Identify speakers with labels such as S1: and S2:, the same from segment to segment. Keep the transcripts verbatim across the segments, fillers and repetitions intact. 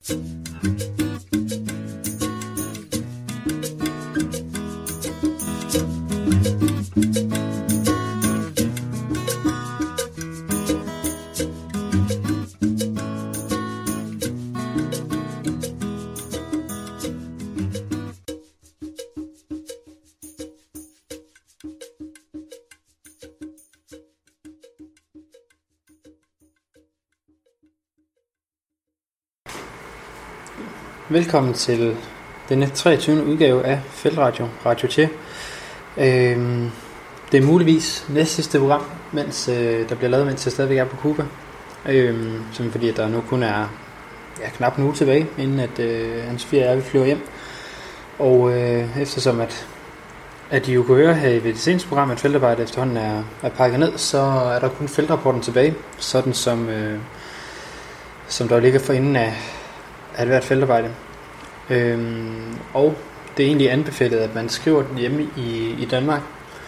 S1: Velkommen til denne treogtyvende udgave af Feltradio, Radio T. Øhm, det er muligvis næst sidste program, mens øh, der bliver lavet, mens jeg stadigvæk er på Cuba. Øhm, simpelthen fordi, at der nu kun er ja, knap en uge tilbage, inden at øh, Anne-Sophie og jeg vil flyve hjem. Og øh, eftersom at, at I jo kunne høre her i det seneste program, at feltarbejdet efterhånden er, er pakket ned, så er der kun feltrapporten tilbage, sådan som, øh, som der ligger for inden af af hvert feltarbejde. Øhm, og det er egentlig anbefalet, at man skriver den hjemme i, i Danmark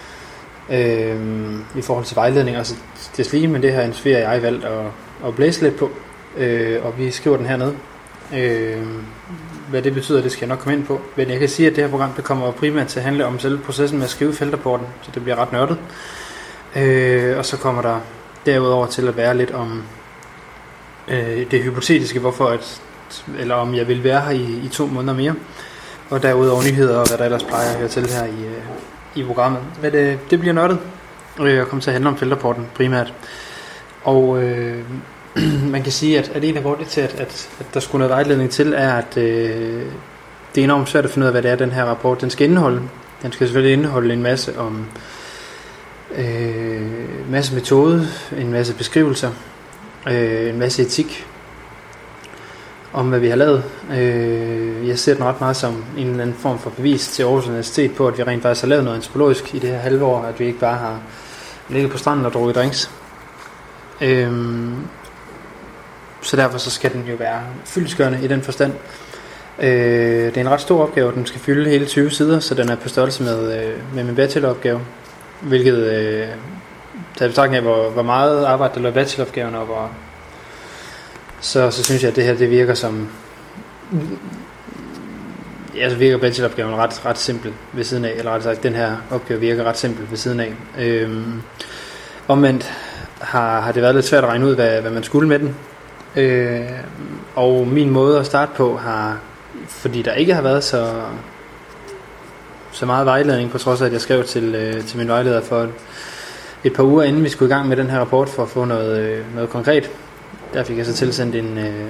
S1: øhm, i forhold til vejledning. Altså det er lige, men det har Anne-Sophie og jeg valgt at, at blæse lidt på, øh, og vi skriver den hernede. Øh, hvad det betyder, det skal jeg nok komme ind på. Men jeg kan sige, at det her program det kommer primært til at handle om selve processen med at skrive feltrapporten, så det bliver ret nørdet. Øh, og så kommer der derudover til at være lidt om øh, det hypotetiske, hvorfor at eller om jeg vil være her i, i to måneder mere, og derudover nyheder og hvad der ellers plejer at høre til her i, øh, i programmet. Men det, det bliver nørdet, og jeg kommer til at handle om feltrapporten primært. Og øh, man kan sige, at, at en af grundene til, at, at, at der skulle noget vejledning til, er, at øh, det er enormt svært at finde ud af, hvad det er, den her rapport den skal indeholde. Den skal selvfølgelig indeholde en masse om øh, masse metode, en masse beskrivelser, øh, en masse etik, om hvad vi har lavet. Øh, jeg ser den ret meget som en eller anden form for bevis til Aarhus Universitet på, at vi rent faktisk har lavet noget antropologisk i det her halve år, at vi ikke bare har ligget på stranden og drukket drinks. Øh, så derfor så skal den jo være fyldestgørende i den forstand. Øh, det er en ret stor opgave, og den skal fylde hele tyve sider, så den er på størrelse med, øh, med min bacheloropgave, hvilket øh, tager i betragtning af, hvor, hvor meget arbejde der lå i bacheloropgaven, og hvor Så, så synes jeg, at det her det virker som ja, så virker bacheloropgaven ret, ret simpel ved siden af, eller ret sagt, den her opgave virker ret simpel ved siden af. Øhm, omvendt har, har det været lidt svært at regne ud, hvad, hvad man skulle med den. Øh, og min måde at starte på har, fordi der ikke har været så, så meget vejledning, på trods af, at jeg skrev til, øh, til min vejleder for et par uger, inden vi skulle i gang med den her rapport, for at få noget, øh, noget konkret. Der fik jeg så tilsendt en, øh,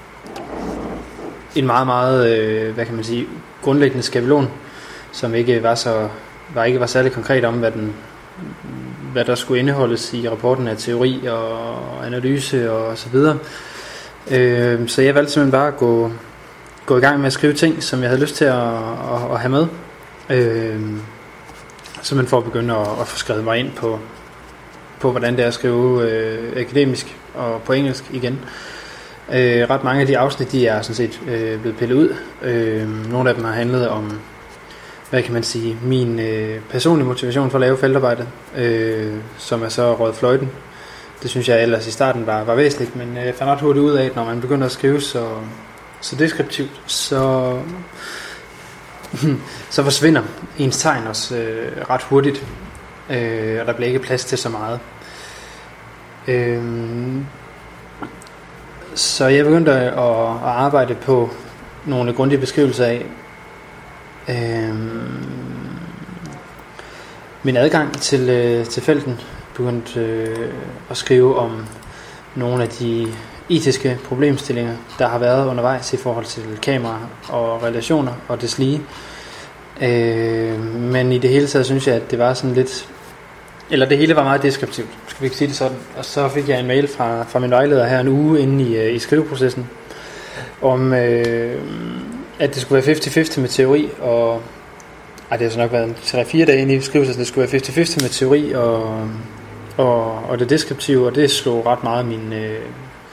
S1: en meget, meget, øh, hvad kan man sige, grundlæggende skabelon, som ikke var så, var ikke var særlig konkret om, hvad, den, hvad der skulle indeholdes i rapporten af teori og analyse og så videre. Øh, så jeg valgte simpelthen bare at gå, gå i gang med at skrive ting, som jeg havde lyst til at, at, at have med. Øh, simpelthen for at begynde at, at få skrevet mig ind på, på hvordan det er at skrive øh, akademisk og på engelsk igen. Øh, ret mange af de afsnit, de er sådan set øh, blevet pillet ud. Øh, nogle af dem har handlet om, hvad kan man sige, min øh, personlige motivation for at lave feltarbejde, øh, som er så røget fløjten. Det synes jeg ellers i starten var, var væsentligt, men jeg fandt ret hurtigt ud af, at når man begynder at skrive så, så deskriptivt, så, så forsvinder ens tegn også øh, ret hurtigt, øh, og der bliver ikke plads til så meget. Øh, så jeg begyndte at, at arbejde på nogle grundige beskrivelser af øh, min adgang til, øh, til felten. Begyndte øh, at skrive om nogle af de etiske problemstillinger, der har været undervejs i forhold til kamera og relationer og deslige. Øh, men i det hele taget synes jeg, at det var sådan lidt, eller det hele var meget deskriptivt, skal vi ikke sige det sådan. Og så fik jeg en mail fra, fra min vejleder her en uge inde i, i skriveprocessen, om øh, at det skulle være halvtreds halvtreds med teori, og ej, det har så nok været tre fire dage inde i skriveprocessen, det skulle være halvtreds halvtreds med teori og, og, og det deskriptive, og det slog ret meget min, øh,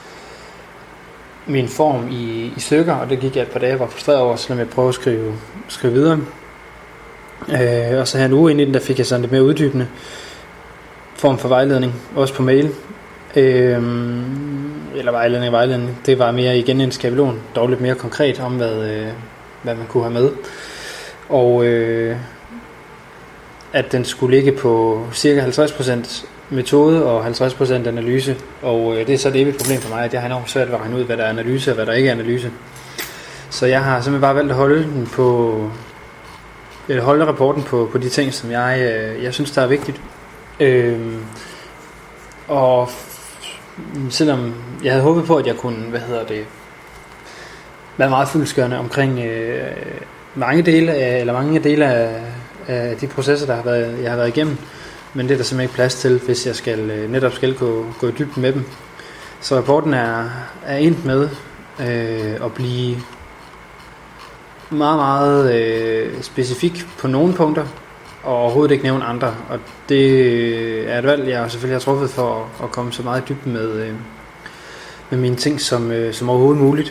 S1: min form i, i stykker, og det gik jeg et par dage, jeg var frustreret over, så lad mig prøve at skrive, skrive videre. Øh, og så her en uge inde i den, der fik jeg sådan lidt mere uddybende form for vejledning, også på mail. Øh, eller vejledning og vejledning, det var mere igen en skabelon, dog lidt mere konkret om, hvad, øh, hvad man kunne have med. Og øh, at den skulle ligge på cirka halvtreds procent metode og halvtreds procent analyse. Og øh, det er så et evigt problem for mig, at jeg har enormt svært ved at regne ud, hvad der er analyse og hvad der ikke er analyse. Så jeg har simpelthen bare valgt at holde den på, eller holde rapporten på, på de ting, som jeg, øh, jeg synes, der er vigtigt. Øh, og selvom jeg havde håbet på, at jeg kunne, hvad hedder det, være meget fyldestgørende omkring øh, mange dele af, eller mange dele af, af de processer, der har været, jeg har været igennem, men det er der simpelthen ikke plads til, hvis jeg skal øh, netop skal gå, gå i dybden med dem. Så rapporten er, er endt med øh, at blive meget, meget øh, specifik på nogle punkter, og overhovedet ikke nævne andre. Og det er et valg, jeg selvfølgelig har truffet for at, at komme så meget i dybden med, øh, med mine ting som, øh, som overhovedet muligt.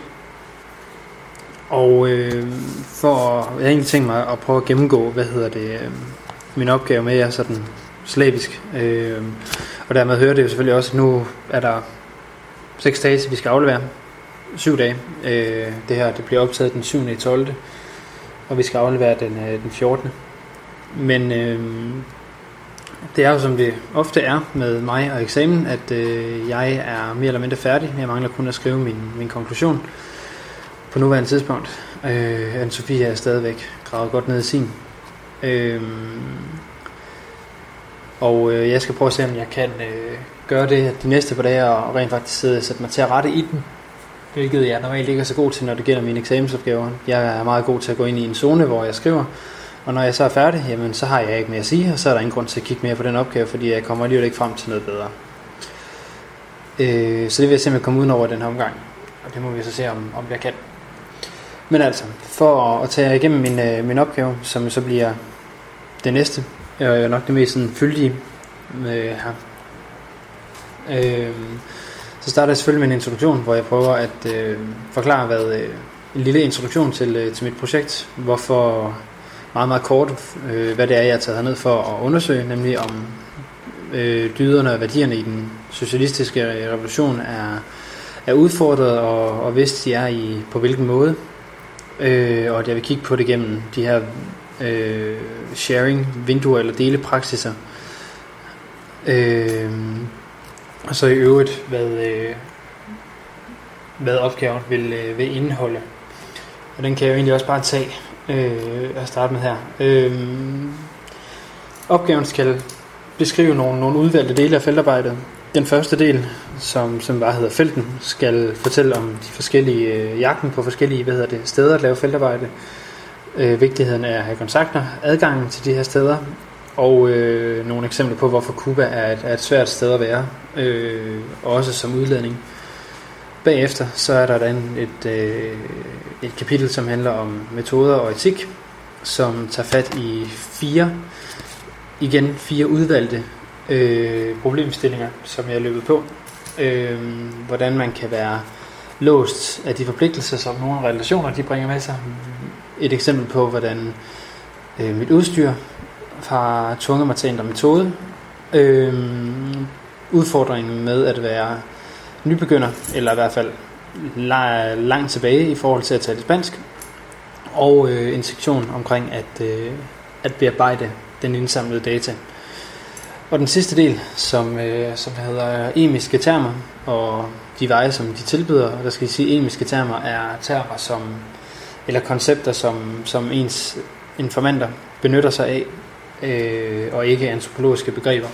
S1: Og øh, for jeg har egentlig tænkt mig at prøve at gennemgå, hvad hedder det, øh, min opgave med er sådan slavisk. Øh, og dermed hører det jo selvfølgelig også, at nu er der seks dage, til vi skal aflevere. Syv dage. Øh, det her det bliver optaget den syvende tolvte og vi skal aflevere den, øh, den fjortende Men øh, det er jo som det ofte er med mig og eksamen, at øh, jeg er mere eller mindre færdig. Jeg mangler kun at skrive min, min konklusion på nuværende tidspunkt. Øh, Anne-Sophie er stadigvæk gravet godt ned i sin. Øh, og øh, jeg skal prøve at se, om jeg kan øh, gøre det de næste par dage og rent faktisk sidde og sætte mig til at rette i den. Hvilket jeg normalt ikke er så god til, når det gælder mine eksamensopgaver. Jeg er meget god til at gå ind i en zone, hvor jeg skriver. Og når jeg så er færdig, jamen, så har jeg ikke mere at sige, og så er der ingen grund til at kigge mere på den opgave, fordi jeg kommer alligevel ikke frem til noget bedre. Øh, så det vil jeg simpelthen komme uden over den her omgang. Og det må vi så se, om, om jeg kan. Men altså, for at tage igennem min, øh, min opgave, som så bliver det næste, og er nok det mest sådan fyldige øh, her. Øh, Så starter jeg selvfølgelig med en introduktion, hvor jeg prøver at øh, forklare, hvad øh, en lille introduktion til, øh, til mit projekt, hvorfor meget, meget kort, øh, hvad det er, jeg har taget herned for at undersøge, nemlig om øh, dyderne og værdierne i den socialistiske revolution er, er udfordret, og, og hvis de er i på hvilken måde, øh, og at jeg vil kigge på det gennem de her øh, sharing-vinduer eller delepraksiser. Øh, Og så i øvrigt, hvad, øh, hvad opgaven vil, øh, vil indeholde. Og den kan jeg jo egentlig også bare tage øh, og starte med her. Øh, opgaven skal beskrive nogle, nogle udvalgte dele af feltarbejdet. Den første del, som, som bare hedder felten, skal fortælle om de forskellige øh, jagten på forskellige hvad hedder det, steder at lave feltarbejde. Øh, vigtigheden af at have kontakter, adgangen til de her steder, og øh, nogle eksempler på, hvorfor Cuba er et, er et svært sted at være, øh, også som udledning. Bagefter så er der et, et, øh, et kapitel, som handler om metoder og etik, som tager fat i fire, igen fire udvalgte øh, problemstillinger, som jeg er løbet på. Øh, hvordan man kan være låst af de forpligtelser, som nogle relationer de bringer med sig. Et eksempel på, hvordan øh, mit udstyr har tvunget mig til at ændre metode. Øhm, udfordringen med at være nybegynder, eller i hvert fald la- langt tilbage i forhold til at tale spansk, og øh, en sektion omkring at, øh, at bearbejde den indsamlede data. Og den sidste del, som, øh, som hedder emiske termer, og de veje, som de tilbyder, der skal jeg sige, emiske termer er termer, som, eller koncepter, som, som ens informanter benytter sig af, Øh, og ikke antropologiske begreber.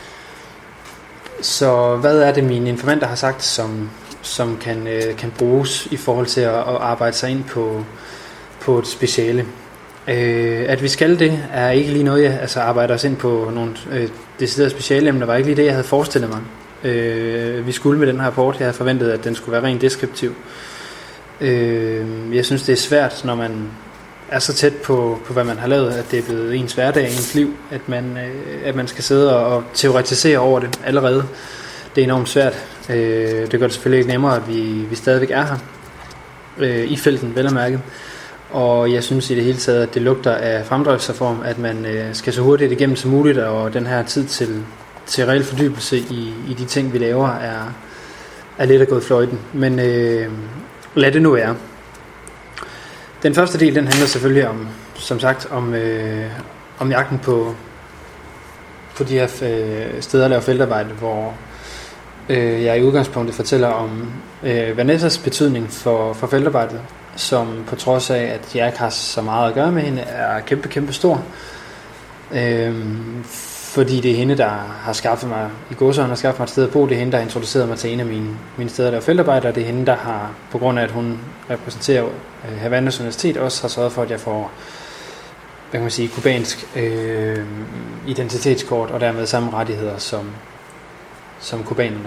S1: Så hvad er det, mine informanter har sagt, som, som kan, øh, kan bruges i forhold til at, at arbejde sig ind på, på et speciale? Øh, at vi skal det, er ikke lige noget, jeg altså, arbejder os ind på nogle øh, deciderede specialeemner, var ikke lige det, jeg havde forestillet mig. Øh, vi skulle med den her rapport, jeg havde forventet, at den skulle være rent deskriptiv. Øh, jeg synes, det er svært, når man er så tæt på, på hvad man har lavet, at det er blevet ens hverdag, ens liv, at man, øh, at man skal sidde og, og teoretisere over det allerede. Det er enormt svært. Øh, det gør det selvfølgelig ikke nemmere, at vi, vi stadigvæk er her øh, i felten, vel at mærke. Og jeg synes i det hele taget, at det lugter af fremdriftsreform, at man øh, skal så hurtigt igennem som muligt, og den her tid til, til reel fordybelse i, i de ting, vi laver, er, er lidt at gå i fløjten. Men øh, lad det nu være. Den første del, den handler selvfølgelig om, som sagt, om, øh, om jagten på, på de her øh, steder at lave feltarbejde, hvor øh, jeg i udgangspunktet fortæller om øh, Vanessas betydning for, for feltarbejdet, som på trods af, at jeg ikke har så meget at gøre med hende, er kæmpe, kæmpe stor. Øh, fordi det er hende, der har skaffet mig, i gåsøjne har skaffet mig et sted at bo, det er hende, der har introduceret mig til en af mine, mine steder, der er feltarbejde, og det er hende, der har, på grund af, at hun repræsenterer øh, Havannas Universitet, også har sørget for, at jeg får, hvad kan man sige, kubansk øh, identitetskort, og dermed samme rettigheder som, som kubanerne.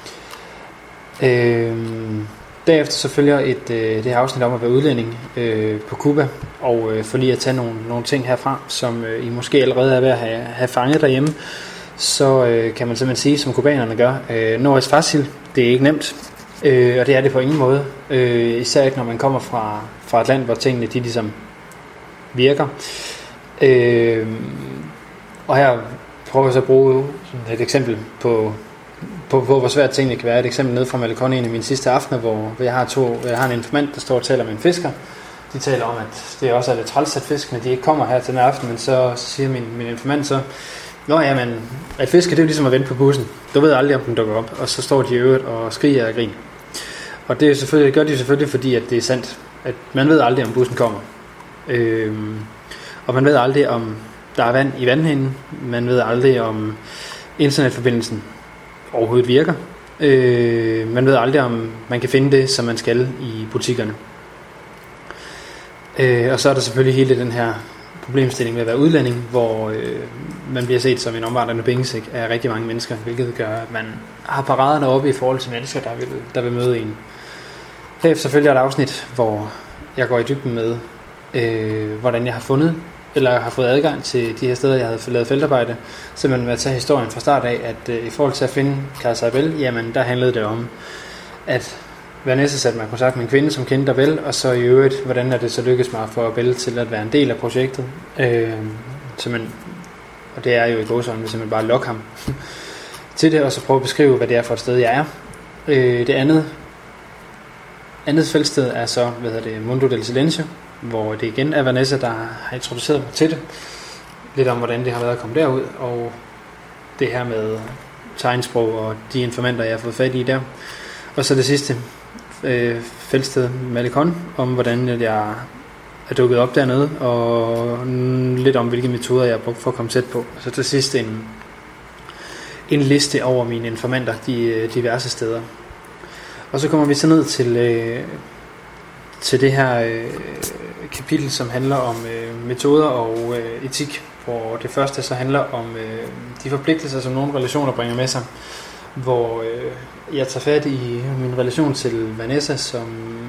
S1: Øh, derefter så følger et, øh, det her afsnit om at være udlænding øh, på Cuba, og øh, for lige at tage nogle, nogle ting herfra, som øh, I måske allerede er ved at have, have fanget derhjemme, så øh, kan man simpelthen sige, som kubanerne gør, øh, no es fácil, det er ikke nemt, øh, og det er det på ingen måde, øh, især ikke når man kommer fra, fra et land, hvor tingene de ligesom virker. Øh, og her prøver jeg så at bruge et eksempel på På, på hvor svært tingene kan være. Et eksempel nede fra Malecon, en af mine sidste aftener, hvor, hvor jeg har to, jeg har en informant, der står og taler med en fisker. De taler om, at det også er lidt træls, at fiskene de ikke kommer her til den aften, men så, så siger min, min informant så, nå ja, men at fiske, det er jo ligesom at vente på bussen. Du ved aldrig, om den dukker op, og så står de i øvrigt og skriger og griner. Og det, er selvfølgelig, det gør de selvfølgelig, fordi at det er sandt, at man ved aldrig, om bussen kommer. Øhm, og man ved aldrig, om der er vand i vandhanen. Man ved aldrig, om internetforbindelsen overhovedet virker. Øh, man ved aldrig, om man kan finde det, som man skal i butikkerne. Øh, og så er der selvfølgelig hele den her problemstilling med at være udlænding, hvor øh, man bliver set som en omvandrende pengesæk af rigtig mange mennesker, hvilket gør, at man har paraderne oppe i forhold til mennesker, der vil, der vil møde en. Herefter selvfølgelig er der et afsnit, hvor jeg går i dybden med, øh, hvordan jeg har fundet eller har fået adgang til de her steder, jeg havde lavet feltarbejde, simpelthen med at tage historien fra start af, at øh, i forhold til at finde Casa Abel, jamen der handlede det om, at Vanessa satte mig i kontakt med en kvinde, som kendte Abel, og så i øvrigt, hvordan er det så lykkedes mig for Abel til at være en del af projektet. Øh, simpelthen, og det er jo i gåsøjne, hvis man bare lokke ham til det, og så prøve at beskrive, hvad det er for et sted, jeg er. Øh, det andet, andet feltsted er så, hvad hedder det, Mundo del Silencio, hvor det igen er Vanessa, der har introduceret mig til det. Lidt om, hvordan det har været at komme derud, og det her med tegnsprog og de informanter, jeg har fået fat i der. Og så det sidste øh, feltsted, Malecon, om hvordan jeg er dukket op dernede, og lidt om, hvilke metoder jeg har brugt for at komme tæt på. Så til sidst en, en liste over mine informanter, de diverse steder. Og så kommer vi så ned til... Øh, til det her øh, kapitel, som handler om øh, metoder og øh, etik, hvor det første så handler om øh, de forpligtelser, som nogle relationer bringer med sig, hvor øh, jeg tager fat i min relation til Vanessa, som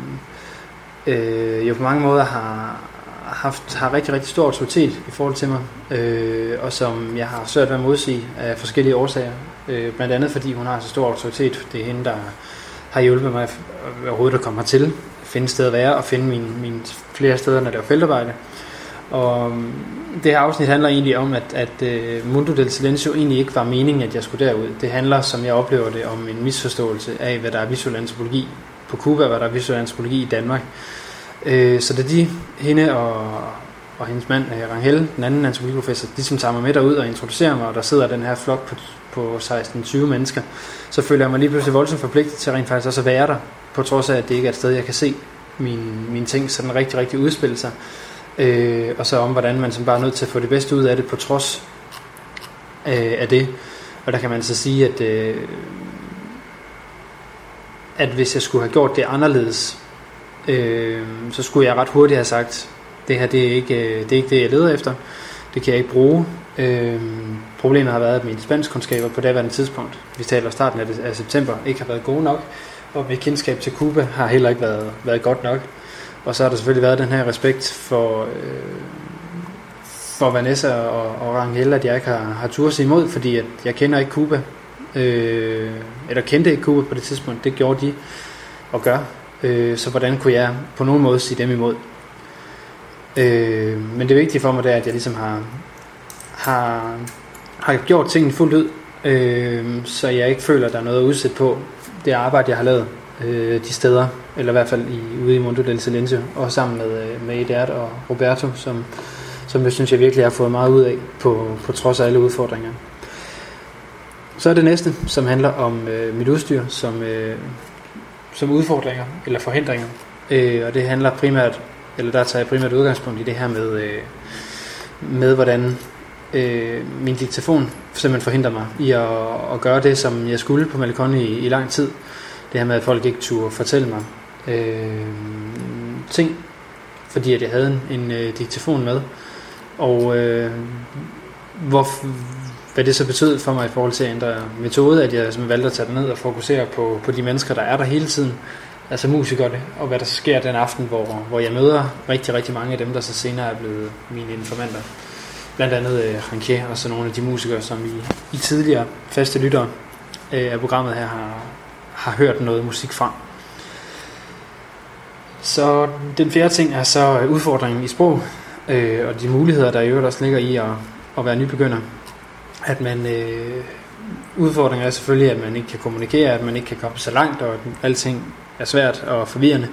S1: øh, jo på mange måder har haft har rigtig, rigtig stor autoritet i forhold til mig, øh, og som jeg har svært ved at modsige af forskellige årsager, øh, blandt andet fordi hun har så stor autoritet. Det er hende, der har hjulpet mig overhovedet at komme hertil, finde sted at være og finde mine, mine flere steder, når det er feltarbejde. Og det her afsnit handler egentlig om, at, at uh, Mundo del Silencio egentlig ikke var meningen, at jeg skulle derud. Det handler, som jeg oplever det, om en misforståelse af, hvad der er visuel antropologi på Cuba, hvad der er visuel antropologi i Danmark. Uh, så da de, hende og, og hendes mand, Rangel, den anden antropologiprofessor, de som tager mig med derud og introducerer mig, og der sidder den her flok på, på seksten tyve mennesker, så føler jeg mig lige pludselig voldsomt forpligtet til rent faktisk også at være der, på trods af, at det ikke er et sted, jeg kan se mine, mine ting sådan rigtig, rigtig udspille sig. Øh, og så om, hvordan man som bare er nødt til at få det bedste ud af det, på trods øh, af det. Og der kan man så sige, at, øh, at hvis jeg skulle have gjort det anderledes, øh, så skulle jeg ret hurtigt have sagt, det her det er, ikke, det er ikke det, jeg leder efter. Det kan jeg ikke bruge. Øh, problemet har været, at mine spanskkundskaber på daværende tidspunkt, vi taler starten af, det, af september, ikke har været gode nok. Og mit kendskab til Cuba har heller ikke været, været godt nok. Og så har der selvfølgelig været den her respekt for, øh, for Vanessa og, og Rangel, at jeg ikke har, har turde sig imod, fordi at jeg kender ikke Cuba, øh, eller kendte ikke Cuba på det tidspunkt. Det gjorde de og gør. Øh, så hvordan kunne jeg på nogen måde sige dem imod? Øh, men det vigtige for mig det er, at jeg ligesom har, har, har gjort tingene fuldt ud, øh, så jeg ikke føler, at der er noget at udsætte på det arbejde, jeg har lavet øh, de steder, eller i hvert fald i, ude i Mundo del Silencio, og sammen med, med Edert og Roberto, som, som jeg synes, jeg virkelig har fået meget ud af, på, på trods af alle udfordringer. Så er det næste, som handler om øh, mit udstyr, som, øh, som udfordringer, eller forhindringer, øh, og det handler primært, eller der tager jeg primært udgangspunkt i det her med, øh, med hvordan øh, min diktafon simpelthen forhindrer mig i at, at gøre det, som jeg skulle på Malecon i, i lang tid. Det her med, at folk ikke turde fortælle mig øh, ting, fordi at jeg havde en, en øh, diktafon med. Og øh, hvor, hvad det så betød for mig i forhold til at ændre metode, at jeg valgte at tage det ned og fokusere på, på de mennesker, der er der hele tiden. Altså musikerne, og hvad der så sker den aften, hvor, hvor jeg møder rigtig, rigtig mange af dem, der så senere er blevet mine informanter. Blandt andet øh, Ranquier og så nogle af de musikere, som I, I tidligere faste lyttere øh, af programmet her har, har hørt noget musik fra. Så den fjerde ting er så udfordringen i sprog, øh, og de muligheder, der i øvrigt også ligger i at, at være nybegynder. At man, øh, udfordringen er selvfølgelig, at man ikke kan kommunikere, at man ikke kan komme så langt, og at alting er svært og forvirrende.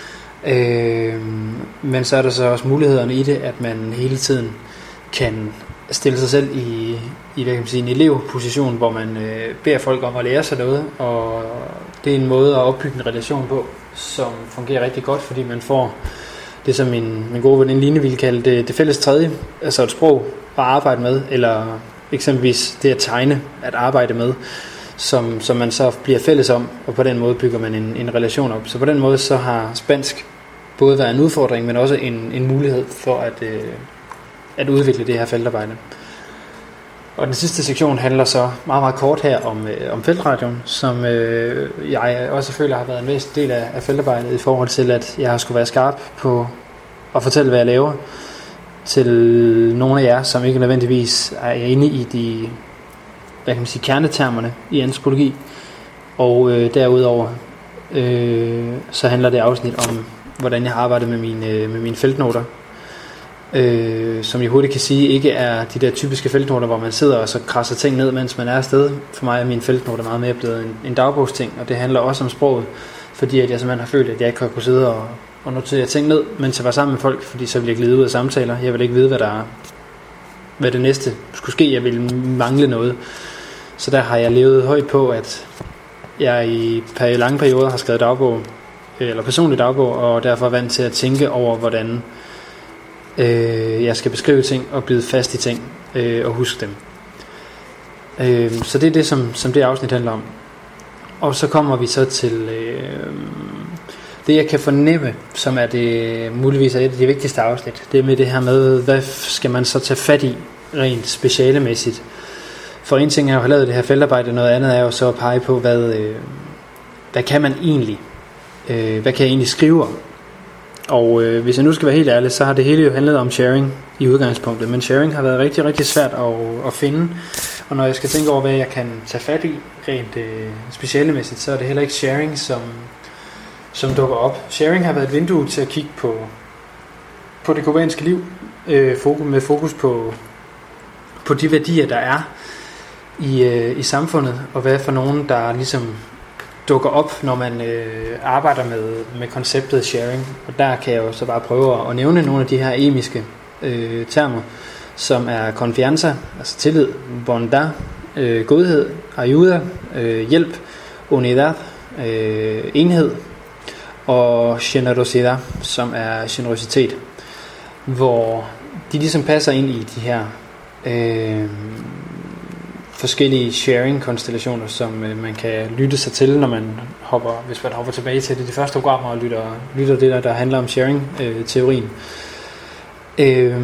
S1: Øh, men så er der så også mulighederne i det, at man hele tiden kan stille sig selv i, i hvad kan man sige, en elevposition, hvor man øh, beder folk om at lære sig noget, og det er en måde at opbygge en relation på, som fungerer rigtig godt, fordi man får det, som min, min gode veninde Line ville kalde det, det fælles tredje, altså et sprog at arbejde med, eller eksempelvis det at tegne, at arbejde med, som, som man så bliver fælles om, og på den måde bygger man en, en relation op. Så på den måde så har spansk både været en udfordring, men også en, en mulighed for at, øh, at udvikle det her feltarbejde. Og den sidste sektion handler så meget, meget kort her om, øh, om feltradioen, som øh, jeg også føler har været en væsentlig del af, af feltarbejdet i forhold til, at jeg skulle være skarp på at fortælle, hvad jeg laver, til nogle af jer, som ikke nødvendigvis er inde i de, hvad kan man sige, kernetermerne i antropologi. Og øh, derudover øh, så handler det afsnit om, hvordan jeg har arbejdet med mine, med mine feltnoter, øh, som jeg hurtigt kan sige ikke er de der typiske feltnoter, hvor man sidder og så krasser ting ned, mens man er afsted. For mig er mine feltnoter meget mere blevet en, en dagbogsting, og det handler også om sproget, fordi at jeg simpelthen har følt, at jeg ikke har kunnet sidde og, og notere ting ned, mens jeg var sammen med folk, fordi så ville jeg glide ud af samtaler. Jeg ville ikke vide, hvad der hvad det næste skulle ske. Jeg ville mangle noget. Så der har jeg levet højt på, at jeg i lange perioder har skrevet dagbog, eller personlig dagbog, og derfor er vant til at tænke over, hvordan øh, jeg skal beskrive ting og bide fast i ting øh, og huske dem. Øh, så det er det, som, som det afsnit handler om. Og så kommer vi så til øh, det, jeg kan fornemme, som er det muligvis er et af de vigtigste afsnit. Det er med det her med, hvad skal man så tage fat i rent specialemæssigt. For en ting er jo at have lavet det her feltarbejde, noget andet er jo så at pege på, hvad, øh, hvad kan man egentlig, øh, hvad kan jeg egentlig skrive om? Og øh, hvis jeg nu skal være helt ærlig, så har det hele jo handlet om sharing i udgangspunktet, men sharing har været rigtig, rigtig svært at, at finde, og når jeg skal tænke over, hvad jeg kan tage fat i rent øh, specialemæssigt, så er det heller ikke sharing, som, som dukker op. Sharing har været et vindue til at kigge på, på det kubanske liv, øh, fokus, med fokus på, på de værdier, der er i, øh, i samfundet, og hvad for nogen, der ligesom dukker op, når man øh, arbejder med, med konceptet sharing. Og der kan jeg jo så bare prøve at nævne nogle af de her emiske øh, termer, som er confianza, altså tillid, bondad, øh, godhed, ayuda, øh, hjælp, unidad, øh, enhed, og generosidad, som er generositet, hvor de ligesom passer ind i de her øh, forskellige sharing-konstellationer, som øh, man kan lytte sig til, når man hopper, hvis man hopper tilbage til det, de første programmer og lytter, lytter det der, der handler om sharing-teorien. Øh,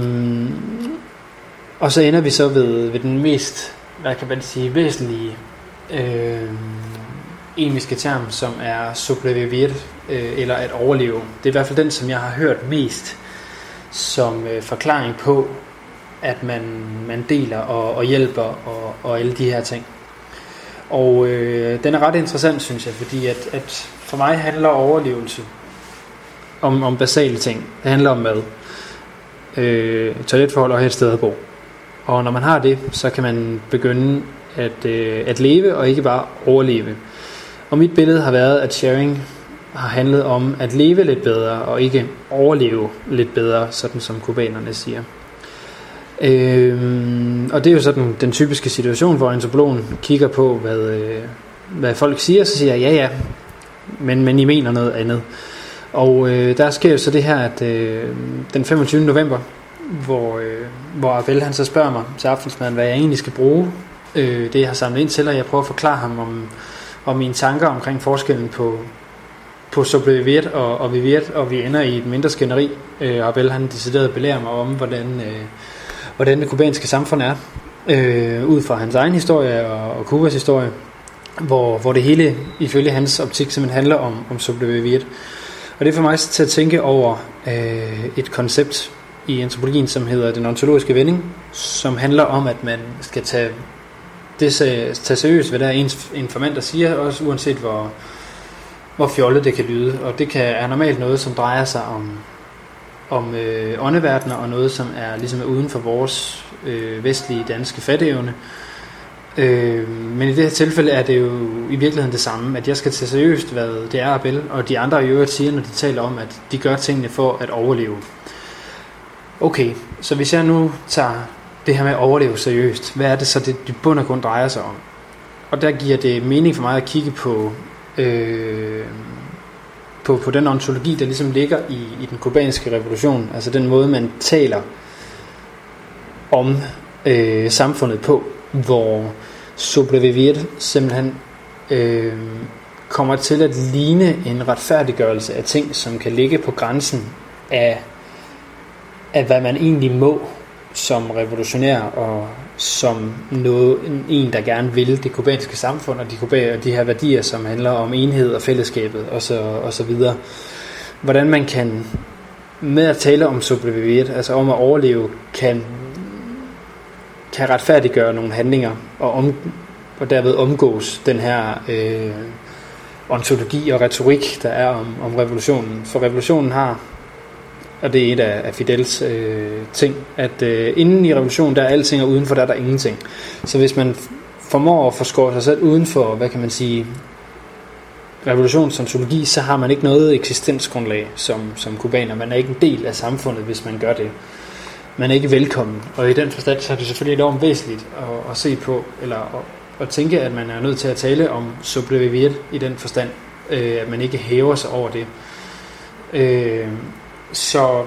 S1: og så ender vi så ved, ved den mest, hvad kan man sige, væsentlige øh, emiske term, som er sobrevivir, øh, eller at overleve. Det er i hvert fald den, som jeg har hørt mest som øh, forklaring på, at man, man deler og, og hjælper og, og alle de her ting. Og øh, den er ret interessant, synes jeg, fordi at, at for mig handler overlevelse om, om basale ting. Det handler om mad, øh, toiletforhold og et sted at bo. Og når man har det, så kan man begynde at, øh, at leve og ikke bare overleve. Og mit billede har været, at sharing har handlet om at leve lidt bedre, og ikke overleve lidt bedre, sådan som kubanerne siger. Øhm, og det er jo sådan den typiske situation, hvor antropologen kigger på, hvad, øh, hvad folk siger, så siger jeg, ja ja, men, men I mener noget andet. Og øh, der sker jo så det her, at øh, den femogtyvende november, hvor, øh, hvor Abel han så spørger mig til aftensmaden, hvad jeg egentlig skal bruge øh, det jeg har samlet ind til, og jeg prøver at forklare ham om, om mine tanker omkring forskellen på på Sobreviviet og, og Viviet, og vi ender i et mindre skænderi. Øh, Abel han decideret belærer mig om, hvordan, øh, hvordan det kubanske samfund er, øh, ud fra hans egen historie og, og Kubas historie, hvor, hvor det hele ifølge hans optik simpelthen handler om, om Sobreviviet. Og det får mig til at tænke over øh, et koncept i antropologien, som hedder den ontologiske vending, som handler om, at man skal tage det tage seriøst, hvad der er ens informanter siger, også uanset hvor hvor fjollet det kan lyde, og det kan, er normalt noget, som drejer sig om, om øh, åndeverdener, og noget, som er ligesom uden for vores øh, vestlige danske fatteevne. Øh, men i det her tilfælde er det jo i virkeligheden det samme, at jeg skal tage seriøst, hvad det er, Abel og de andre i øvrigt siger, når de taler om, at de gør tingene for at overleve. Okay, så hvis jeg nu tager det her med at overleve seriøst, hvad er det så, det, det bund og grund drejer sig om? Og der giver det mening for mig at kigge på Øh, på, på den ontologi, der ligesom ligger i, i den kubanske revolution, altså den måde man taler om øh, samfundet på, hvor Sobreviviet simpelthen øh, kommer til at ligne en retfærdiggørelse af ting, som kan ligge på grænsen af, af hvad man egentlig må som revolutionær og som noget, en, der gerne vil det kubanske samfund og de, kuba, de her værdier, som handler om enhed og fællesskabet og så, og så videre. Hvordan man kan med at tale om Sobreviviet, altså om at overleve, kan, kan retfærdiggøre nogle handlinger og, om, og derved omgås den her øh, ontologi og retorik, der er om, om revolutionen. For revolutionen har, og det er et af, af Fidels øh, ting, at øh, inden i revolutionen, der er alting, og udenfor der er der ingenting. Så hvis man formår at forskåre sig selv uden for, hvad kan man sige, revolutionsontologi, så har man ikke noget eksistensgrundlag som, som kubaner. Man er ikke en del af samfundet, hvis man gør det. Man er ikke velkommen. Og i den forstand, så er det selvfølgelig enormt væsentligt at, at se på, eller at, at tænke, at man er nødt til at tale om Sobreviviet i den forstand, øh, at man ikke hæver sig over det. Øh, Så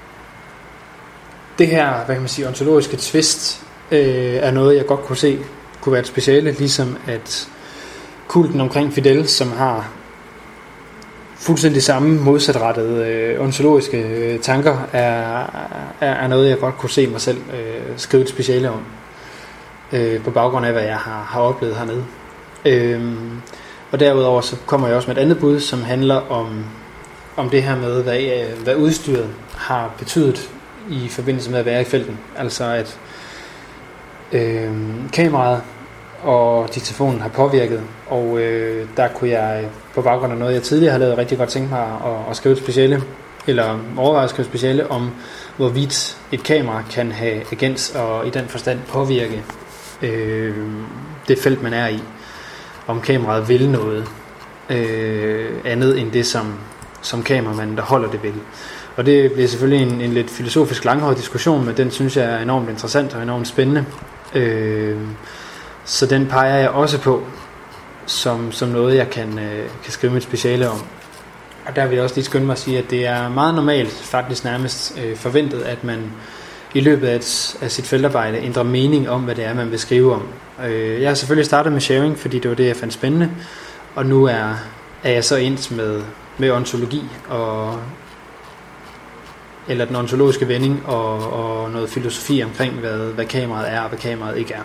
S1: det her, hvad kan man sige, ontologiske twist øh, er noget, jeg godt kunne se kunne være et speciale, ligesom at kulten omkring Fidel, som har fuldstændig samme modsatrettede øh, ontologiske øh, tanker, er, er, er noget, jeg godt kunne se mig selv øh, skrive et speciale om, øh, på baggrund af, hvad jeg har, har oplevet hernede. Øh, og derudover så kommer jeg også med et andet bud, som handler om om det her med, hvad, hvad udstyret har betydet i forbindelse med at være i felten. Altså at øh, kameraet og diktafonen har påvirket, og øh, der kunne jeg på baggrund af noget, jeg tidligere har lavet, rigtig godt tænke mig at, at skrive et speciale, eller overveje at skrive et speciale om, hvorvidt et kamera kan have agens og i den forstand påvirke øh, det felt, man er i. Om kameraet vil noget øh, andet end det, som som kameramanden, der holder det ved. Og det bliver selvfølgelig en, en lidt filosofisk langhåret diskussion, men den synes jeg er enormt interessant og enormt spændende. Øh, så den peger jeg også på som, som noget, jeg kan, øh, kan skrive et speciale om. Og der vil jeg også lige skynde mig at sige, at det er meget normalt, faktisk nærmest øh, forventet, at man i løbet af, et, af sit feltarbejde ændrer mening om, hvad det er, man vil skrive om. Øh, jeg har selvfølgelig startet med sharing, fordi det var det, jeg fandt spændende, og nu er, er jeg så endt med med ontologi og eller den ontologiske vending og, og noget filosofi omkring hvad, hvad kameraet er og hvad kameraet ikke er.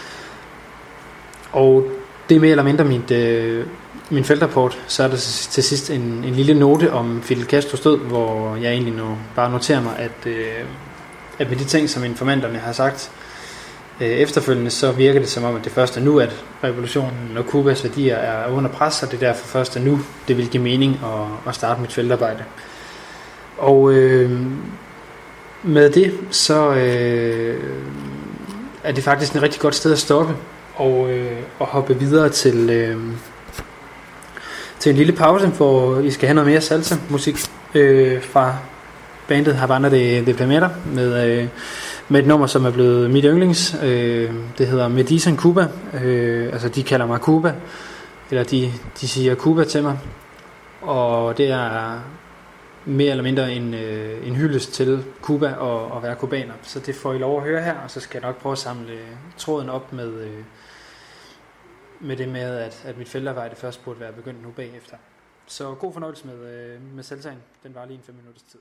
S1: Og det er mere eller mindre mit, øh, min feltrapport. Så er der til sidst en, en lille note om Fidel Castros død, hvor jeg egentlig nu bare noterer mig, at, øh, at med de ting, som informanterne har sagt øh, efterfølgende, så virker det som om, at det første nu, at revolutionen og Kubas værdier er under pres, og det er derfor først nu, det vil give mening at, at starte mit feltarbejde. Og øh, med det, så øh, er det faktisk et rigtig godt sted at stoppe og, øh, og hoppe videre til, øh, til en lille pause, hvor I skal have noget mere salsa-musik øh, fra bandet Habana de, de Planeta med, øh, med et nummer, som er blevet mit yndlings. Øh, det hedder Medicen Cuba. Øh, altså, de kalder mig Cuba, eller de, de siger Cuba til mig. Og det er mere eller mindre en, øh, en hyldest til Cuba og, og være kubaner. Så det får I lov at høre her, og så skal jeg nok prøve at samle tråden op med, øh, med det med, at, at mit feltarbejde først burde være begyndt nu bagefter. Så god fornøjelse med, øh, med salsaen. Den var lige en fem minutters tid.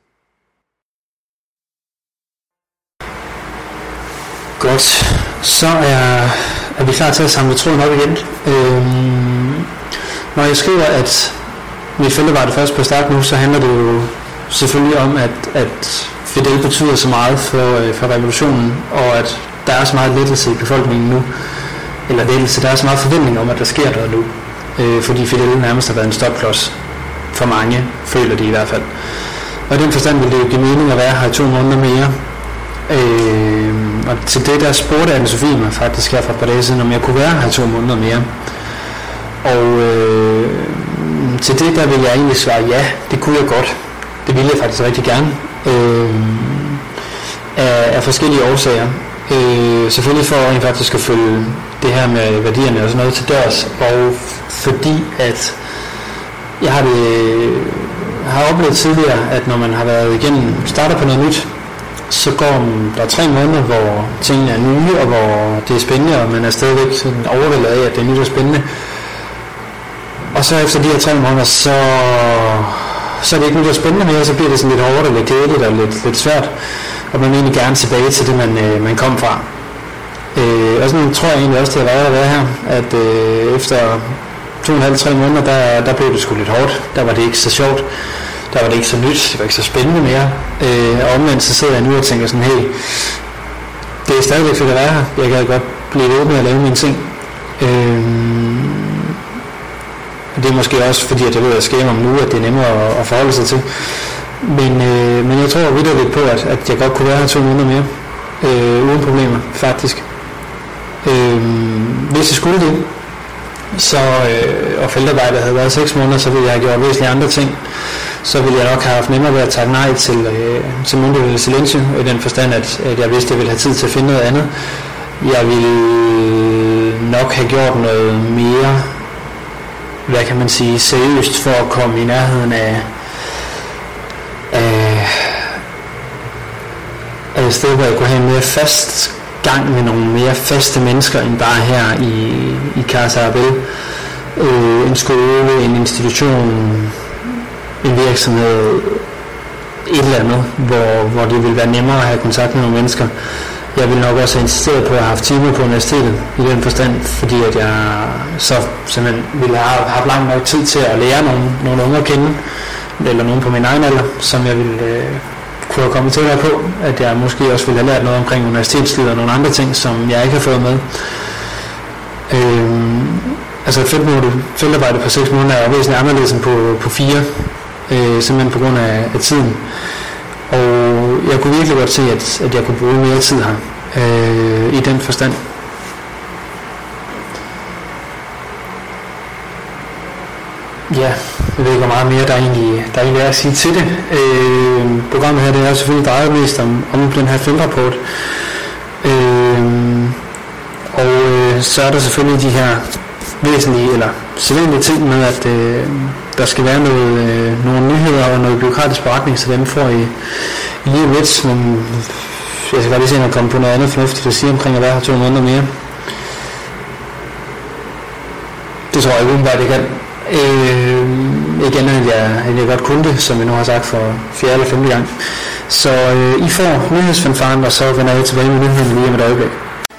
S1: Godt, så er, er vi klar til at samle tråden op igen. Øhm, når jeg skriver, at mit feltarbejde først på start nu, så handler det jo selvfølgelig om, at, at Fidel betyder så meget for, for revolutionen, og at der er så meget lettelse i befolkningen nu, eller lettelse, der er så meget forventning om, at der sker noget nu, øh, fordi Fidel nærmest har været en stopklods for mange, føler de i hvert fald. Og i den forstand vil det jo give mening at være her i to måneder mere. Øh, og til det der spurgte Anne-Sophie mig faktisk her for et par dage siden, om jeg kunne være her i to måneder mere. Og øh, til det der vil jeg egentlig svare ja, det kunne jeg godt. Det ville jeg faktisk rigtig gerne. Øh, af, af forskellige årsager. Øh, selvfølgelig for rent faktisk at følge det her med værdierne og sådan noget til dørs, og fordi at jeg har, det, har oplevet tidligere, at når man har været igennem, starter på noget nyt, så går der tre måneder, hvor tingene er nye, og hvor det er spændende, og man er stadigvæk sådan overvældet af, at det er nyt og spændende. Og så efter de her tre måneder, så, så er det ikke nyt og spændende mere, så bliver det sådan lidt hårdt og lidt kedeligt og lidt, lidt svært, og man vil egentlig gerne tilbage til det, man, øh, man kom fra. Øh, og sådan tror jeg egentlig også, det har været at være her, at øh, efter to og en halv, tre måneder, der, der blev det sgu lidt hårdt. Der var det ikke så sjovt. Der var det ikke så nyt. Det var ikke så spændende mere. Øh, og omvendt så sidder jeg nu og tænker sådan, hey, det er stadigvæk fedt at være her. Jeg kan godt blive ved med at lave mine ting. Øh, det er måske også fordi, at jeg ved at skæme om nu, at det er nemmere at, at forholde sig til. Men, øh, men jeg tror vitterligt på, at, at jeg godt kunne være her to måneder mere. Øh, uden problemer, faktisk. Øh, hvis jeg skulle det, så, øh, og feltarbejdet havde været seks måneder, så ville jeg have gjort væsentlige andre ting. Så ville jeg nok have haft nemmere ved at takke nej til, øh, til Mundo Silencio, i den forstand, at, at jeg vidste, at jeg ville have tid til at finde noget andet. Jeg ville nok have gjort noget mere, hvad kan man sige, seriøst for at komme i nærheden af, af, af et sted, hvor jeg kunne have en mere fast gang med nogle mere faste mennesker end bare her i, i Casa Abel. Øh, en skole, en institution, en virksomhed, et eller andet, hvor, hvor det ville være nemmere at have kontakt med nogle mennesker. Jeg ville nok også have insisteret på at have haft timer på universitetet i den forstand, fordi at jeg så simpelthen ville have haft lang nok tid til at lære nogle, nogle unge at kende, eller nogen på min egen alder, som jeg ville øh, kunne have kommet tættere på, at jeg måske også ville have lært noget omkring universitetslivet og nogle andre ting, som jeg ikke har fået med. Øhm, altså et feltarbejde på seks måneder er væsentligt anderledes end på, på fire, øh, simpelthen på grund af, af tiden. Og jeg kunne virkelig godt se, at, at jeg kunne bruge mere tid her, øh, i den forstand. Ja, jeg ved ikke, hvor meget mere der egentlig, der egentlig er at sige til det. Øh, programmet her, det er selvfølgelig drejet mest om, om den her feltrapport. Øh, og øh, så er der selvfølgelig de her væsentlige, eller sædvanlige ting med, at øh, der skal være noget, øh, nogle nyheder og noget bureaukratisk beretning, så dem får I, I lige lidt, men jeg skal bare lige se, at komme på noget andet fornuftigt at sige omkring at være her to måneder mere. Det tror jeg ikke umiddelbart, det kan. Øh, ikke andet end jeg, end jeg godt kunne det, som jeg nu har sagt for fjerde eller femte gang. Så øh, I får nyhedsfanfaren, og så vender jeg tilbage med nyheden lige om et øjeblik.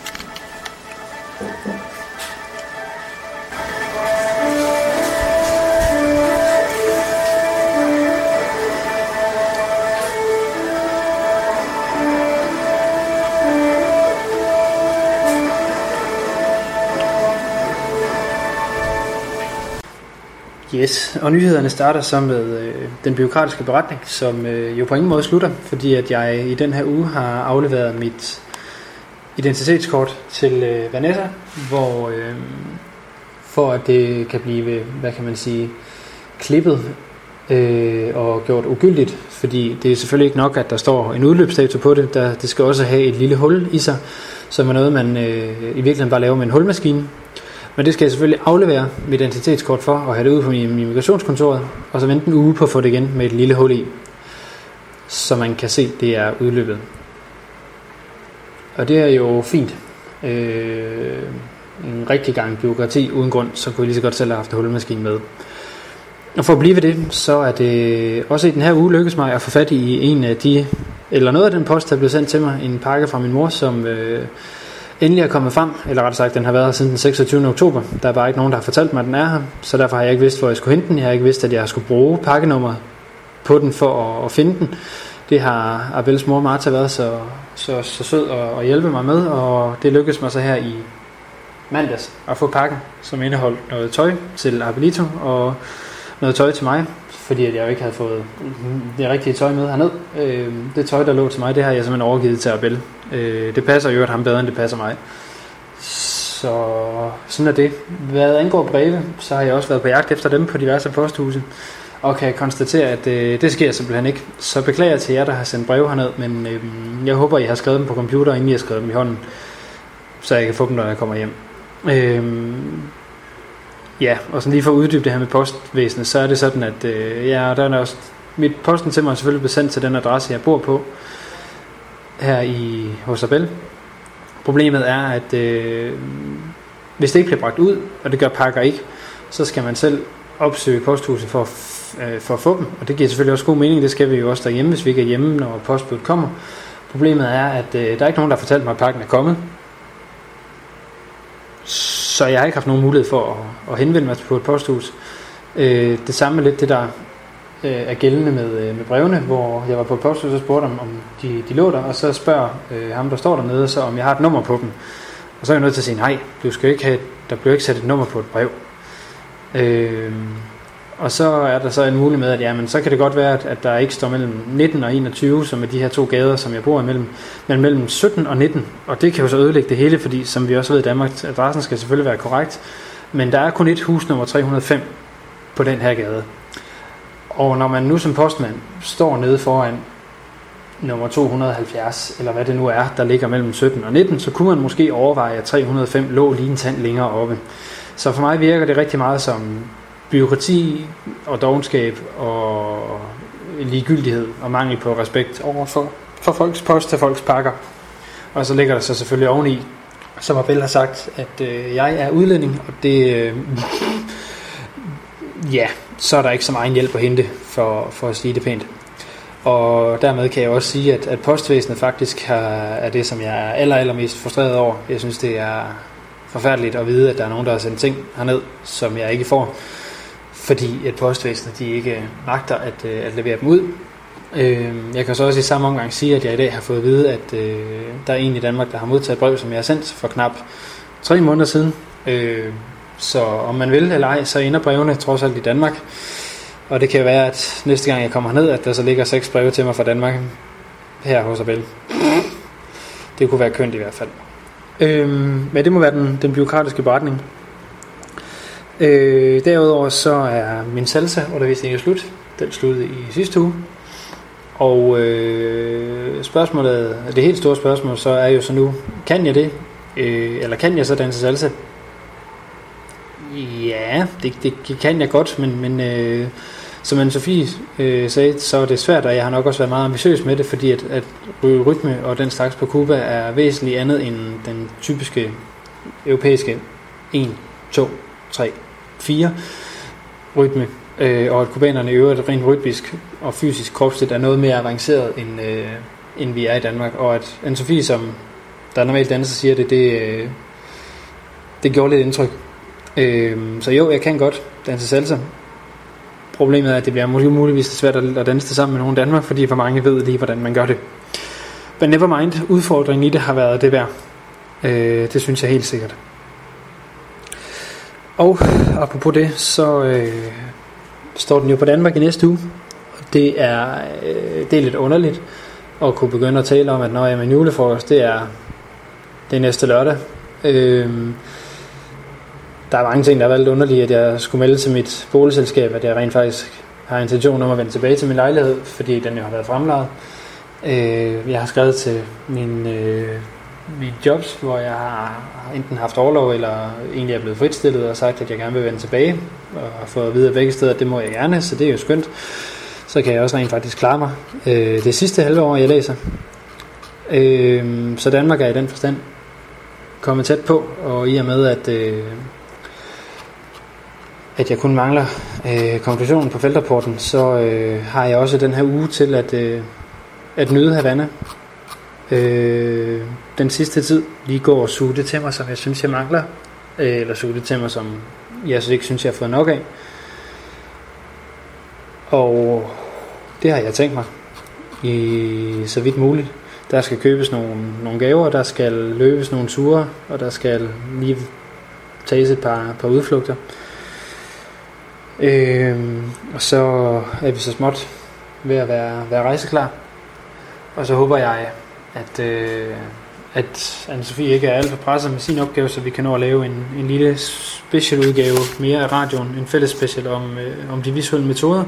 S1: Yes, og nyhederne starter så med øh, den bureaukratiske beretning, som øh, jo på ingen måde slutter, fordi at jeg i den her uge har afleveret mit identitetskort til øh, Vanessa, hvor øh, for at det kan blive, hvad kan man sige, klippet øh, og gjort ugyldigt, fordi det er selvfølgelig ikke nok, at der står en udløbsdato på det. Der, det skal også have et lille hul i sig, som er noget, man øh, i virkeligheden bare laver med en hulmaskine. Men det skal jeg selvfølgelig aflevere mit identitetskort for og have det ud på min immigrationskontoret, og så vente en uge på at få det igen med et lille hul i, så man kan se, at det er udløbet. Og det er jo fint. Øh, en rigtig gang bureaukrati uden grund, så kunne jeg lige så godt selv have haft hulmaskinen med. Og for at blive ved det, så er det også i den her uge lykkes mig at få fat i en af de, eller noget af den post, der blev sendt til mig, en pakke fra min mor, som øh, endelig er kommet frem, eller rettere sagt, den har været her siden den seksogtyvende oktober. Der er bare ikke nogen, der har fortalt mig, at den er her, så derfor har jeg ikke vidst, hvor jeg skulle hente den. Jeg har ikke vidst, at jeg skulle bruge pakkenummeret på den for at, at finde den. Det har Abels mor Martha været så, så, så sød at, at hjælpe mig med, og det lykkedes mig så her i mandags at få pakken, som indeholdt noget tøj til Abelito og noget tøj til mig, fordi at jeg jo ikke havde fået det rigtige tøj med herned. Øh, det tøj, der lå til mig, det har jeg simpelthen overgivet til Abel. Øh, det passer jo ham bedre, end det passer mig. Så sådan er det. Hvad angår breve, så har jeg også været på jagt efter dem på diverse posthuse, og kan konstatere, at øh, det sker simpelthen ikke. Så beklager til jer, der har sendt breve herned, men øh, jeg håber, I har skrevet dem på computer, inden I har skrevet dem i hånden, så jeg kan få dem, når jeg kommer hjem. Øh, ja, og sådan lige for at uddybe det her med postvæsenet, så er det sådan, at øh, ja, der er også, mit posten til mig er selvfølgelig blevet sendt til den adresse, jeg bor på, her i hos Abel. Problemet er, at øh, hvis det ikke bliver bragt ud, og det gør pakker ikke, så skal man selv opsøge posthuset for, øh, for at få dem, og det giver selvfølgelig også god mening. Det skal vi jo også derhjemme, hvis vi ikke er hjemme, når postbuddet kommer. Problemet er, at øh, der er ikke nogen, der har fortalt mig, at pakken er kommet, så jeg har ikke haft nogen mulighed for at, at henvende mig på et posthus. Øh, det samme lidt det, der øh, er gældende med, øh, med brevene, hvor jeg var på et posthus og spurgte om, om de, de lå der, og så spørger øh, ham, der står dernede, så om jeg har et nummer på dem. Og så er jeg nødt til at sige, nej, du skal ikke have, der bliver ikke sat et nummer på et brev. Øh, og så er der så en mulighed med, at jamen, så kan det godt være, at, at der ikke står mellem nitten og enogtyve, som er de her to gader, som jeg bor imellem, men mellem sytten og nitten, og det kan jo så ødelægge det hele, fordi som vi også ved i Danmark, adressen skal selvfølgelig være korrekt, men der er kun et husnummer tre hundrede og fem på den her gade. Og når man nu som postmand står nede foran nummer to hundrede og halvfjerds, eller hvad det nu er, der ligger mellem sytten og nitten, så kunne man måske overveje, at tre hundrede og fem lå lige en tand længere oppe. Så for mig virker det rigtig meget som bureaukrati og dovenskab og ligegyldighed og mangel på respekt over for, for folks post til folks pakker. Og så ligger der så selvfølgelig oveni, som Abel har sagt, at øh, jeg er udlænding, og det øh, ja, så er der ikke så meget hjælp at hente, for, for at sige det pænt. Og dermed kan jeg også sige, at, at postvæsenet faktisk har, er det, som jeg er aller, allermest frustreret over. Jeg synes, det er forfærdeligt at vide, at der er nogen, der har sendt ting herned, som jeg ikke får, fordi at postvæsenet de ikke magter at, at levere dem ud. Jeg kan så også i samme omgang sige, at jeg i dag har fået at vide, at der er en i Danmark, der har modtaget brev, som jeg har sendt for knap tre måneder siden. Så om man vil eller ej, så ender brevene trods alt i Danmark. Og det kan være, at næste gang jeg kommer herned, at der så ligger seks breve til mig fra Danmark her hos Abel. Det kunne være kønt i hvert fald. Øhm, men det må være den, den bureaukratiske beretning. Øh, derudover så er min salsa-undervisning jo slut. Den sluttede i sidste uge. Og øh, spørgsmålet, det helt store spørgsmål, så er jo så nu, kan jeg det? Øh, eller kan jeg så danse salsa? Ja, det, det, det kan jeg godt, men, men øh, som Anne-Sophie øh, sagde, så er det svært, og jeg har nok også været meget ambitiøs med det, fordi at, at rytme og den slags på Cuba er væsentligt andet end den typiske europæiske en, to, tre, fire rytme, øh, og at kubanerne i øvrigt rent rytmisk og fysisk kropsligt er noget mere avanceret, end, øh, end vi er i Danmark, og at Anne-Sophie, som der normalt danser, siger det, det, øh, det gjorde lidt indtryk. Øh, så jo, jeg kan godt danse salsa. Problemet er, at det bliver muligvis svært at danse det sammen med nogen i Danmark, fordi for mange ved lige, hvordan man gør det. Men never mind, udfordringen i det har været det værd. Øh, det synes jeg helt sikkert. Og apropos det, så øh, står den jo på Danmark i næste uge. Det er, øh, det er lidt underligt at kunne begynde at tale om, at når jeg er med julefrokost, det er, det er næste lørdag. Øh, der er mange ting, der har været lidt underlige, at jeg skulle melde til mit boligselskab, at jeg rent faktisk har intention om at vende tilbage til min lejlighed, fordi den jo har været fremlejet. Øh, jeg har skrevet til min, øh, mine jobs, hvor jeg har enten haft overlov, eller egentlig er blevet fritstillet og sagt, at jeg gerne vil vende tilbage, og har fået at vide af begge steder, at det må jeg gerne, så det er jo skønt. Så kan jeg også rent faktisk klare mig øh, det sidste halve år, jeg læser. Øh, så Danmark er i den forstand kommet tæt på, og i og med, at, øh, at jeg kun mangler øh, konklusionen på feltrapporten, så øh, har jeg også den her uge til at, øh, at nyde Havana. Øh, den sidste tid lige går og suge det til mig, som jeg synes, jeg mangler, øh, eller suge det til mig, som jeg så ikke synes, jeg har fået nok af. Og det har jeg tænkt mig i så vidt muligt. Der skal købes nogle, nogle gaver, der skal løbes nogle ture, og der skal lige tages et par, par udflugter. Øhm, og så er vi så småt ved at være, være rejseklar. Og så håber jeg, at, øh, at Anne-Sophie ikke er alt for presset med sin opgave, så vi kan nå at lave en, en lille special udgave mere af radioen, en fælles special om, øh, om de visuelle metoder.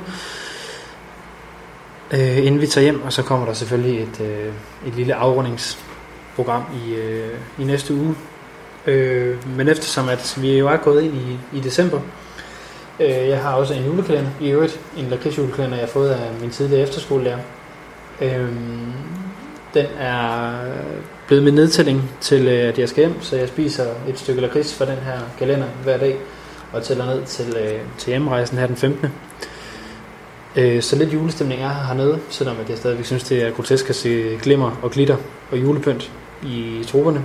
S1: Øh, inden vi tager hjem, og så kommer der selvfølgelig et, øh, et lille afrundingsprogram i, øh, i næste uge. Øh, men eftersom at vi jo er gået ind i, i december, øh, jeg har også en julekalender, i øvrigt en lakridsjulekalender, jeg har fået af min tidligere efterskolelærer. Øh, den er blevet med nedtælling til, at jeg skal hjem, så jeg spiser et stykke lakrids fra den her kalender hver dag, og tæller ned til, øh, til hjemrejsen her den femtende Så lidt julestemning er hernede, selvom jeg stadigvæk synes, det er grotesk at se glimmer og glitter og julepynt i trupperne.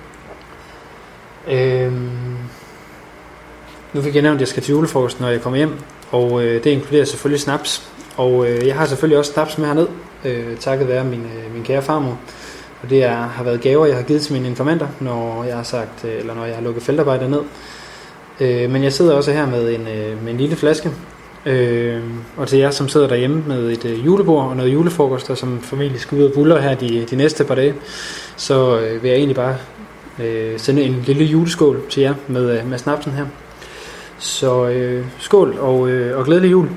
S1: Øhm, nu fik jeg nævnt, at jeg skal til julefrokost, når jeg kommer hjem, og øh, det inkluderer selvfølgelig snaps. Og øh, jeg har selvfølgelig også snaps med herned, øh, takket være min, øh, min kære farmor. Og det er, har været gaver, jeg har givet til mine informanter, når jeg har sagt, øh, eller når jeg har lukket feltarbejdet ned. Øh, men jeg sidder også her med en, øh, med en lille flaske. Øh, og til jer, som sidder derhjemme med et øh, julebord og noget julefrokost, og som familie skal ud og buller her de, de næste par dage, så øh, vil jeg egentlig bare øh, sende en lille juleskål til jer med, øh, med snapsen her. Så øh, skål og, øh, og glædelig jul.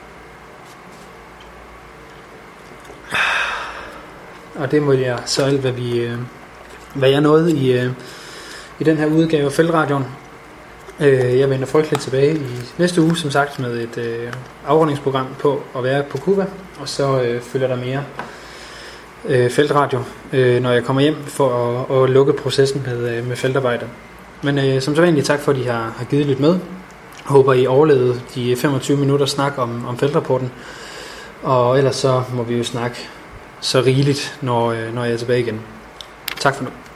S1: Og det må jeg så alt, hvad, vi, øh, hvad jeg nåede i, øh, i den her udgave af Feltradioen. Jeg vender frygteligt tilbage i næste uge, som sagt, med et øh, afrundingsprogram på at være på Cuba, og så øh, følger der mere øh, feltradio, øh, når jeg kommer hjem for at, at lukke processen med, øh, med feltarbejde. Men øh, som så vanligt, tak for, at I har, har givet lidt med. Jeg håber, I overlevede de femogtyve minutter snak om, om feltrapporten, og ellers så må vi jo snakke så rigeligt, når, øh, når jeg er tilbage igen. Tak for nu.